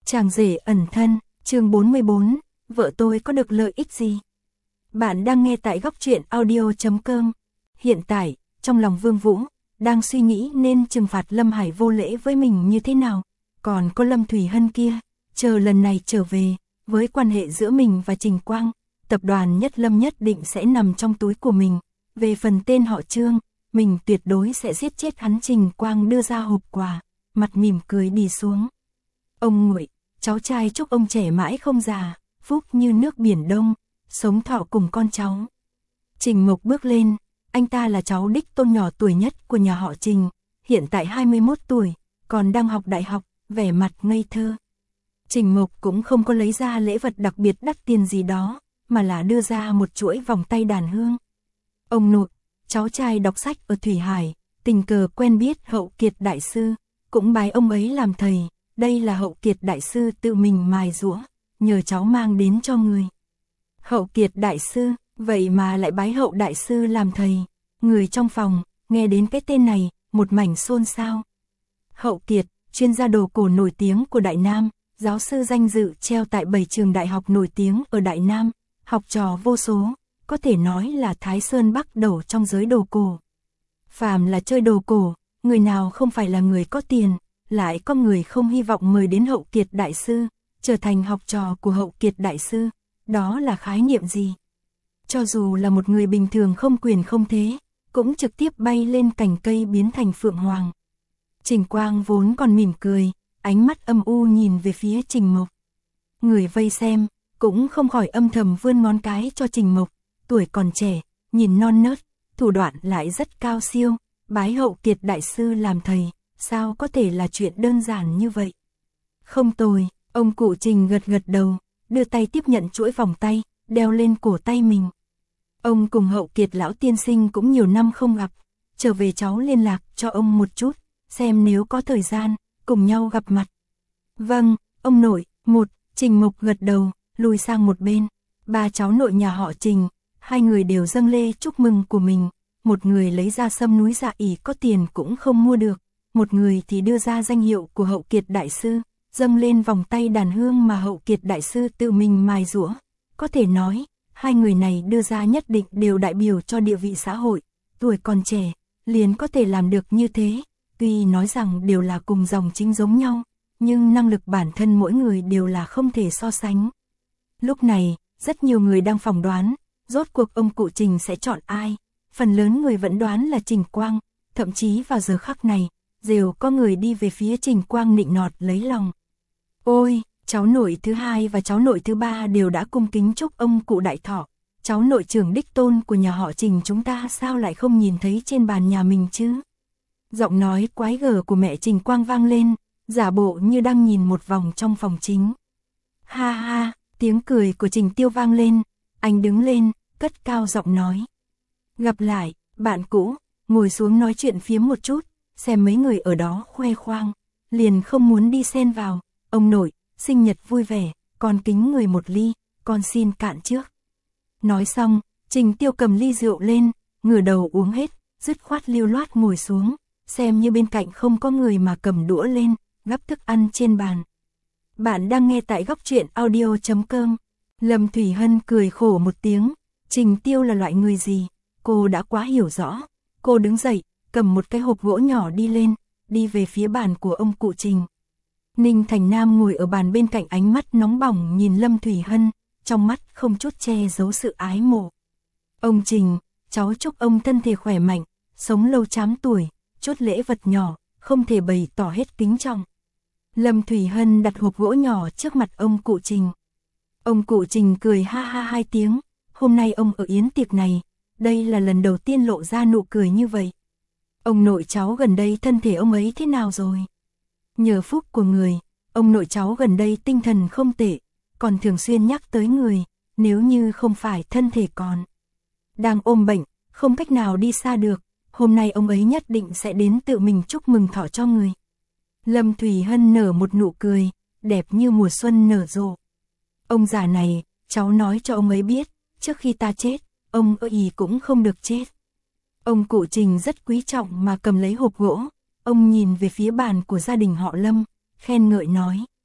Chàng rể ẩn thân, chương 44, vợ tôi có được lợi ích gì? Bạn đang nghe tại góc truyện audio.com. Hiện tại, trong lòng Vương Vũ, đang suy nghĩ nên trừng phạt Lâm Hải vô lễ với mình như thế nào. Còn có Lâm Thủy Hân kia, chờ lần này trở về, với quan hệ giữa mình và Trình Quang, tập đoàn Nhất Lâm nhất định sẽ nằm trong túi của mình. Về phần tên họ Trương, mình tuyệt đối sẽ giết chết hắn. Trình Quang đưa ra hộp quà, mặt mỉm cười đi xuống. Ông nguội, cháu trai chúc ông trẻ mãi không già, phúc như nước biển đông, sống thọ cùng con cháu. Trình Mộc bước lên, anh ta là cháu đích tôn nhỏ tuổi nhất của nhà họ Trình, hiện tại 21 tuổi, còn đang học đại học, vẻ mặt ngây thơ. Trình Mộc cũng không có lấy ra lễ vật đặc biệt đắt tiền gì đó, mà là đưa ra một chuỗi vòng tay đàn hương. Ông nội, cháu trai đọc sách ở Thủy Hải, tình cờ quen biết Hậu Kiệt Đại Sư, cũng bái ông ấy làm thầy. Đây là Hậu Kiệt Đại Sư tự mình mài giũa, nhờ cháu mang đến cho người. Hậu Kiệt Đại Sư, vậy mà lại bái Hậu Đại Sư làm thầy. Người trong phòng, nghe đến cái tên này, một mảnh xôn xao. Hậu Kiệt, chuyên gia đồ cổ nổi tiếng của Đại Nam, giáo sư danh dự treo tại 7 trường đại học nổi tiếng ở Đại Nam, học trò vô số, có thể nói là Thái Sơn Bắc đầu trong giới đồ cổ. Phàm là chơi đồ cổ, người nào không phải là người có tiền, lại có người không hy vọng mời đến Hậu Kiệt Đại Sư, trở thành học trò của Hậu Kiệt Đại Sư, đó là khái niệm gì? Cho dù là một người bình thường không quyền không thế, cũng trực tiếp bay lên cành cây biến thành phượng hoàng. Trình Quang vốn còn mỉm cười, ánh mắt âm u nhìn về phía Trình Mộc. Người vây xem, cũng không khỏi âm thầm vươn ngón cái cho Trình Mộc, tuổi còn trẻ, nhìn non nớt, thủ đoạn lại rất cao siêu, bái Hậu Kiệt Đại Sư làm thầy. Sao có thể là chuyện đơn giản như vậy? Không tồi, ông cụ Trình gật gật đầu, đưa tay tiếp nhận chuỗi vòng tay, đeo lên cổ tay mình. Ông cùng Hậu Kiệt lão tiên sinh cũng nhiều năm không gặp, trở về cháu liên lạc cho ông một chút, xem nếu có thời gian, cùng nhau gặp mặt. Vâng, ông nội, Trình Mộc gật đầu, lùi sang một bên. Ba cháu nội nhà họ Trình, hai người đều dâng lê chúc mừng của mình, một người lấy ra sâm núi Dạ ỉ có tiền cũng không mua được. Một người thì đưa ra danh hiệu của Hậu Kiệt Đại Sư, dâng lên vòng tay đàn hương mà Hậu Kiệt Đại Sư tự mình mài giũa. Có thể nói, hai người này đưa ra nhất định đều đại biểu cho địa vị xã hội, tuổi còn trẻ, liền có thể làm được như thế. Tuy nói rằng đều là cùng dòng chính giống nhau, nhưng năng lực bản thân mỗi người đều là không thể so sánh. Lúc này, rất nhiều người đang phỏng đoán, rốt cuộc ông cụ Trình sẽ chọn ai. Phần lớn người vẫn đoán là Trình Quang, thậm chí vào giờ khắc này, đều có người đi về phía Trình Quang nịnh nọt lấy lòng. Ôi, cháu nội thứ hai và cháu nội thứ ba đều đã cung kính chúc ông cụ đại thọ. Cháu nội trưởng đích tôn của nhà họ Trình chúng ta sao lại không nhìn thấy trên bàn nhà mình chứ? Giọng nói quái gở của mẹ Trình Quang vang lên, giả bộ như đang nhìn một vòng trong phòng chính. Ha ha, tiếng cười của Trình Tiêu vang lên, anh đứng lên, cất cao giọng nói. Gặp lại, bạn cũ, ngồi xuống nói chuyện phiếm một chút. Xem mấy người ở đó khoe khoang, liền không muốn đi xen vào. Ông nội, sinh nhật vui vẻ, con kính người một ly, con xin cạn trước. Nói xong, Trình Tiêu cầm ly rượu lên, ngửa đầu uống hết, dứt khoát lưu loát ngồi xuống, xem như bên cạnh không có người mà cầm đũa lên, gắp thức ăn trên bàn. Bạn đang nghe tại góc truyện audio.com. Lâm Thủy Hân cười khổ một tiếng, Trình Tiêu là loại người gì, cô đã quá hiểu rõ. Cô đứng dậy, cầm một cái hộp gỗ nhỏ đi lên, đi về phía bàn của ông cụ Trình. Ninh Thành Nam ngồi ở bàn bên cạnh, ánh mắt nóng bỏng nhìn Lâm Thủy Hân, trong mắt không chút che giấu sự ái mộ. Ông Trình, cháu chúc ông thân thể khỏe mạnh, sống lâu trăm tuổi, chút lễ vật nhỏ, không thể bày tỏ hết kính trọng. Lâm Thủy Hân đặt hộp gỗ nhỏ trước mặt ông cụ Trình. Ông cụ Trình cười ha ha hai tiếng, hôm nay ông ở yến tiệc này, đây là lần đầu tiên lộ ra nụ cười như vậy. Ông nội cháu gần đây thân thể ông ấy thế nào rồi? Nhờ phúc của người, ông nội cháu gần đây tinh thần không tệ, còn thường xuyên nhắc tới người, nếu như không phải thân thể còn đang ôm bệnh, không cách nào đi xa được, hôm nay ông ấy nhất định sẽ đến tự mình chúc mừng thọ cho người. Lâm Thủy Hân nở một nụ cười, đẹp như mùa xuân nở rộ. Ông già này, cháu nói cho ông ấy biết, trước khi ta chết, ông ý cũng không được chết. Ông cụ Trình rất quý trọng mà cầm lấy hộp gỗ, ông nhìn về phía bàn của gia đình họ Lâm, khen ngợi nói.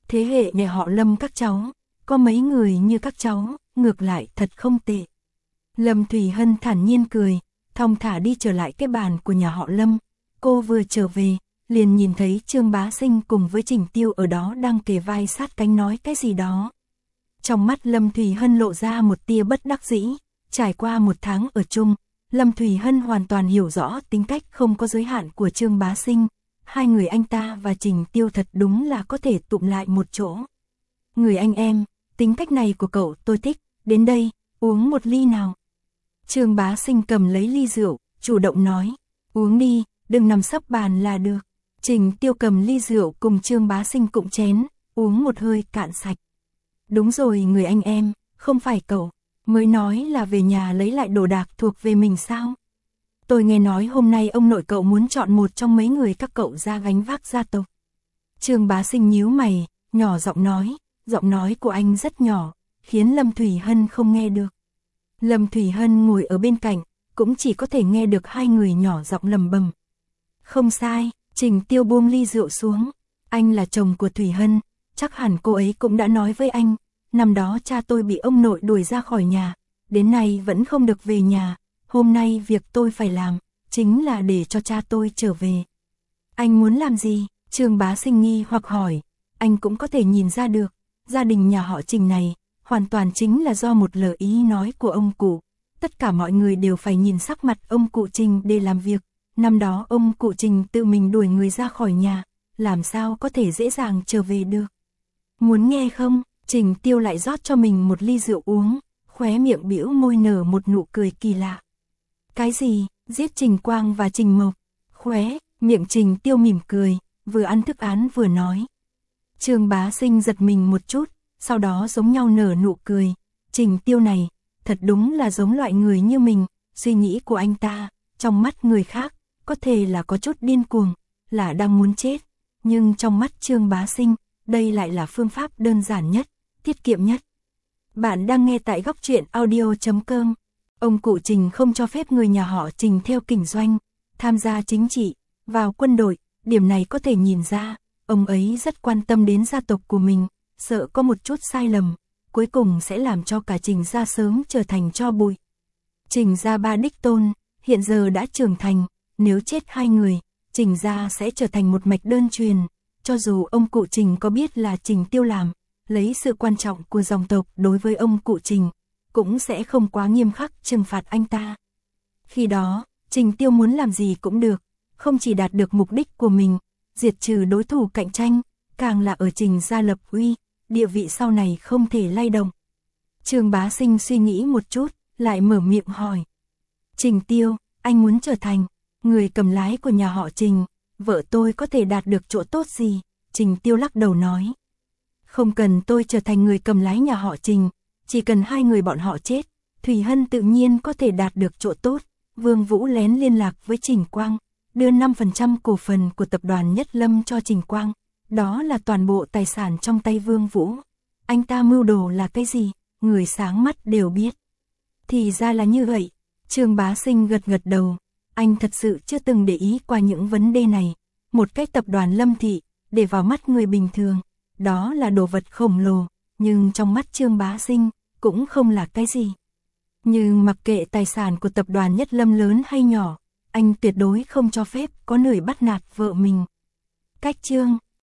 Thế hệ nhà họ Lâm các cháu, có mấy người như các cháu, ngược lại thật không tệ. Lâm Thủy Hân thản nhiên cười, thong thả đi trở lại cái bàn của nhà họ Lâm. Cô vừa trở về, liền nhìn thấy Trương Bá Sinh cùng với Trình Tiêu ở đó đang kề vai sát cánh nói cái gì đó. Trong mắt Lâm Thủy Hân lộ ra một tia bất đắc dĩ, trải qua một tháng ở chung, Lâm Thủy Hân hoàn toàn hiểu rõ tính cách không có giới hạn của Trương Bá Sinh. Hai người anh ta và Trình Tiêu thật đúng là có thể tụm lại một chỗ. Người anh em, tính cách này của cậu tôi thích, đến đây, uống một ly nào. Trương Bá Sinh cầm lấy ly rượu, chủ động nói, uống đi, đừng nằm sấp bàn là được. Trình Tiêu cầm ly rượu cùng Trương Bá Sinh cụng chén, uống một hơi cạn sạch. Đúng rồi người anh em, không phải cậu, mới nói là về nhà lấy lại đồ đạc thuộc về mình sao? Tôi nghe nói hôm nay ông nội cậu muốn chọn một trong mấy người các cậu ra gánh vác gia tộc. Trương Bá Sinh nhíu mày, nhỏ giọng nói của anh rất nhỏ, khiến Lâm Thủy Hân không nghe được. Lâm Thủy Hân ngồi ở bên cạnh, cũng chỉ có thể nghe được hai người nhỏ giọng lầm bầm. Không sai, Trình Tiêu buông ly rượu xuống, anh là chồng của Thủy Hân, chắc hẳn cô ấy cũng đã nói với anh, năm đó cha tôi bị ông nội đuổi ra khỏi nhà, đến nay vẫn không được về nhà, hôm nay việc tôi phải làm, chính là để cho cha tôi trở về. Anh muốn làm gì? Trương Bá Sinh nghi hoặc hỏi, anh cũng có thể nhìn ra được, gia đình nhà họ Trình này, hoàn toàn chính là do một lời ý nói của ông cụ, tất cả mọi người đều phải nhìn sắc mặt ông cụ Trình để làm việc, năm đó ông cụ Trình tự mình đuổi người ra khỏi nhà, làm sao có thể dễ dàng trở về được. Muốn nghe không? Trình Tiêu lại rót cho mình một ly rượu uống, khóe miệng bĩu môi nở một nụ cười kỳ lạ. Cái gì? Giết Trình Quang và Trình Mộc? Khóe miệng Trình Tiêu mỉm cười, vừa ăn thức án vừa nói. Trương Bá Sinh giật mình một chút, sau đó giống nhau nở nụ cười. Trình Tiêu này, thật đúng là giống loại người như mình, suy nghĩ của anh ta, trong mắt người khác, có thể là có chút điên cuồng, là đang muốn chết. Nhưng trong mắt Trương Bá Sinh, đây lại là phương pháp đơn giản nhất, tiết kiệm nhất. Bạn đang nghe tại góc truyện audio.com. Ông cụ Trình không cho phép người nhà họ Trình theo kinh doanh, tham gia chính trị, vào quân đội, điểm này có thể nhìn ra, ông ấy rất quan tâm đến gia tộc của mình, sợ có một chút sai lầm, cuối cùng sẽ làm cho cả Trình gia sớm trở thành tro bụi. Trình gia ba đích tôn, hiện giờ đã trưởng thành, nếu chết hai người, Trình gia sẽ trở thành một mạch đơn truyền, cho dù ông cụ Trình có biết là Trình Tiêu làm, lấy sự quan trọng của dòng tộc đối với ông cụ Trình, cũng sẽ không quá nghiêm khắc trừng phạt anh ta. Khi đó, Trình Tiêu muốn làm gì cũng được, không chỉ đạt được mục đích của mình, diệt trừ đối thủ cạnh tranh, càng là ở Trình gia lập uy, địa vị sau này không thể lay động. Trương Bá Sinh suy nghĩ một chút, lại mở miệng hỏi. Trình Tiêu, anh muốn trở thành người cầm lái của nhà họ Trình, vợ tôi có thể đạt được chỗ tốt gì? Trình Tiêu lắc đầu nói. Không cần tôi trở thành người cầm lái nhà họ Trình, chỉ cần hai người bọn họ chết, Thủy Hân tự nhiên có thể đạt được chỗ tốt. Vương Vũ lén liên lạc với Trình Quang, đưa 5% cổ phần của tập đoàn Nhất Lâm cho Trình Quang, đó là toàn bộ tài sản trong tay Vương Vũ. Anh ta mưu đồ là cái gì, người sáng mắt đều biết. Thì ra là như vậy, Trương Bá Sinh gật gật đầu, anh thật sự chưa từng để ý qua những vấn đề này. Một cái tập đoàn Lâm Thị, để vào mắt người bình thường, đó là đồ vật khổng lồ, nhưng trong mắt Trương Bá Sinh, cũng không là cái gì. Nhưng mặc kệ tài sản của tập đoàn Nhất Lâm lớn hay nhỏ, anh tuyệt đối không cho phép có người bắt nạt vợ mình. Cách chương